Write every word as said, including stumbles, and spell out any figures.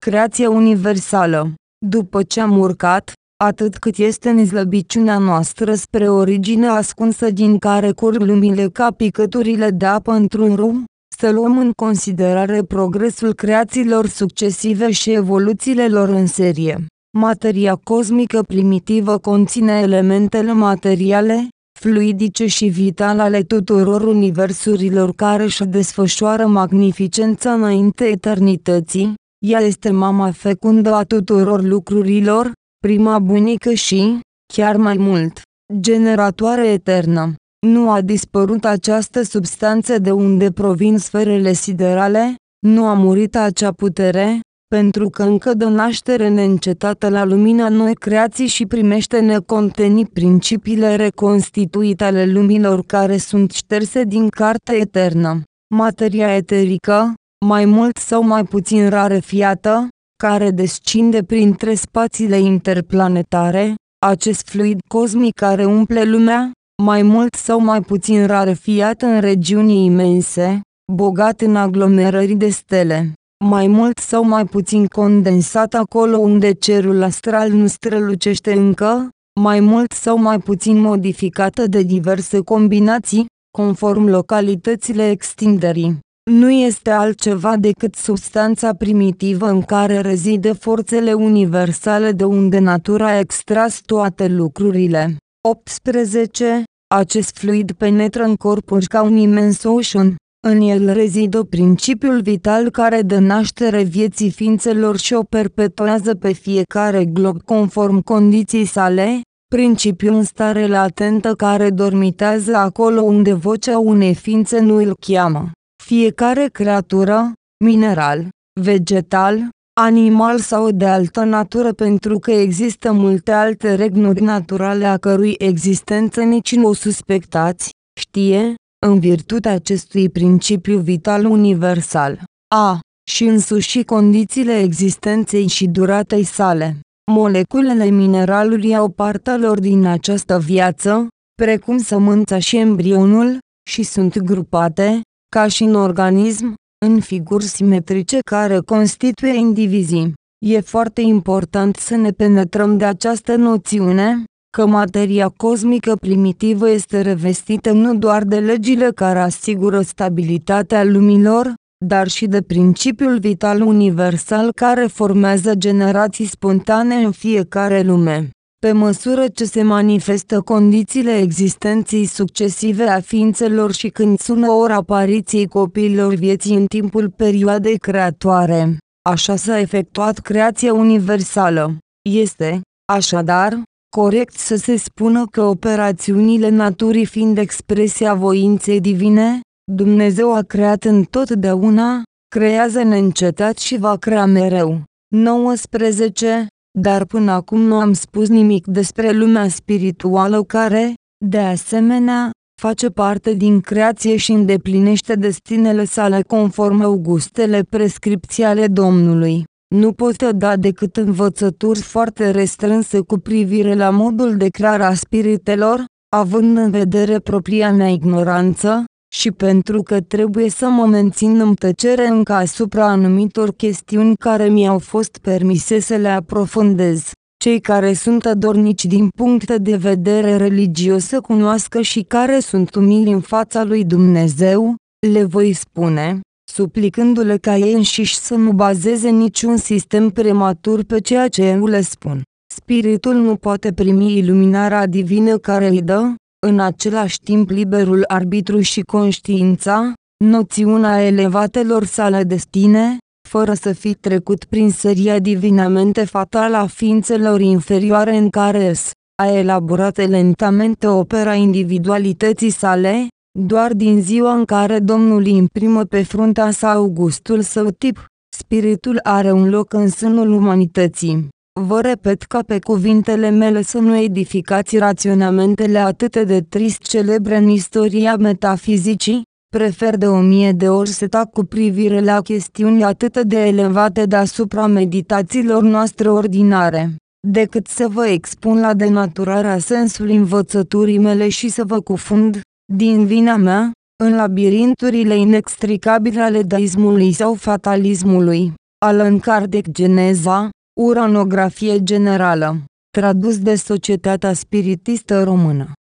Creația universală. După ce am urcat, atât cât este în slăbiciunea noastră spre origine ascunsă din care curg lumile ca picăturile de apă într-un râu, să luăm în considerare progresul creațiilor succesive și evoluțiile lor în serie. Materia cosmică primitivă conține elementele materiale, fluidice și vitale ale tuturor universurilor care își desfășoară magnificența înainte eternității. Ea este mama fecundă a tuturor lucrurilor, prima bunică și, chiar mai mult, generatoare eternă. Nu a dispărut această substanță de unde provin sferele siderale, nu a murit acea putere, pentru că încă dă naștere neîncetată la lumina noi creații și primește necontenit principiile reconstituite ale lumilor care sunt șterse din cartea eternă. Materia eterică, mai mult sau mai puțin rarefiată, care descinde printre spațiile interplanetare, acest fluid cosmic care umple lumea, mai mult sau mai puțin rarefiat în regiuni imense, bogat în aglomerări de stele, mai mult sau mai puțin condensat acolo unde cerul astral nu strălucește încă, mai mult sau mai puțin modificată de diverse combinații, conform localitățile extinderii. Nu este altceva decât substanța primitivă în care rezidă forțele universale de unde natura a extras toate lucrurile. optsprezece. Acest fluid penetră în corpuri ca un imens ocean. În el rezidă principiul vital care dă naștere vieții ființelor și o perpetuează pe fiecare glob conform condiției sale, principiul în stare latentă care dormitează acolo unde vocea unei ființe nu îl cheamă. Fiecare creatură, mineral, vegetal, animal sau de altă natură, pentru că există multe alte regnuri naturale a cărui existență nici nu o suspectați, știe, în virtutea acestui principiu vital universal, a, și însuși condițiile existenței și duratei sale. Moleculele mineralului au partea lor din această viață, precum sămânța și embrionul, și sunt grupate, ca și în organism, în figuri simetrice care constituie indivizii. E foarte important să ne penetrăm de această noțiune, că materia cosmică primitivă este revestită nu doar de legile care asigură stabilitatea lumilor, dar și de principiul vital universal care formează generații spontane în fiecare lume. Pe măsură ce se manifestă condițiile existenței succesive a ființelor și când sună ora apariției copiilor vieții în timpul perioadei creatoare, așa s-a efectuat creația universală. Este, așadar, corect să se spună că operațiunile naturii fiind expresia voinței divine, Dumnezeu a creat întotdeauna, creează neîncetat și va crea mereu. nouăsprezece. Dar până acum nu am spus nimic despre lumea spirituală care, de asemenea, face parte din creație și îndeplinește destinele sale conform augustele prescripții ale Domnului. Nu pot da decât învățături foarte restrânse cu privire la modul de creare a spiritelor, având în vedere propria mea ignoranță, și pentru că trebuie să mă mențin în tăcere încă asupra anumitor chestiuni care mi-au fost permise să le aprofundez. Cei care sunt adornici din punct de vedere religios să cunoască și care sunt umili în fața lui Dumnezeu, le voi spune, suplicându-le ca ei înșiși să nu bazeze niciun sistem prematur pe ceea ce eu le spun. Spiritul nu poate primi iluminarea divină care îi dă, în același timp, liberul arbitru și conștiința, noțiunea elevatelor sale destine, fără să fi trecut prin seria divinamente fatală a ființelor inferioare în care s a elaborat lentamente opera individualității sale, doar din ziua în care Domnul îi imprimă pe fruntea sa augustul său tip, spiritul are un loc în sânul umanității. Vă repet ca pe cuvintele mele să nu edificați raționamentele atât de trist celebre în istoria metafizicii, prefer de o mie de ori să tac cu privire la chestiuni atât de elevate deasupra meditațiilor noastre ordinare, decât să vă expun la denaturarea sensului învățăturii mele și să vă cufund, din vina mea, în labirinturile inextricabile ale deismului sau fatalismului. Allan Kardec Geneza, Uranografie generală. Tradus de Societatea Spiritistă Română.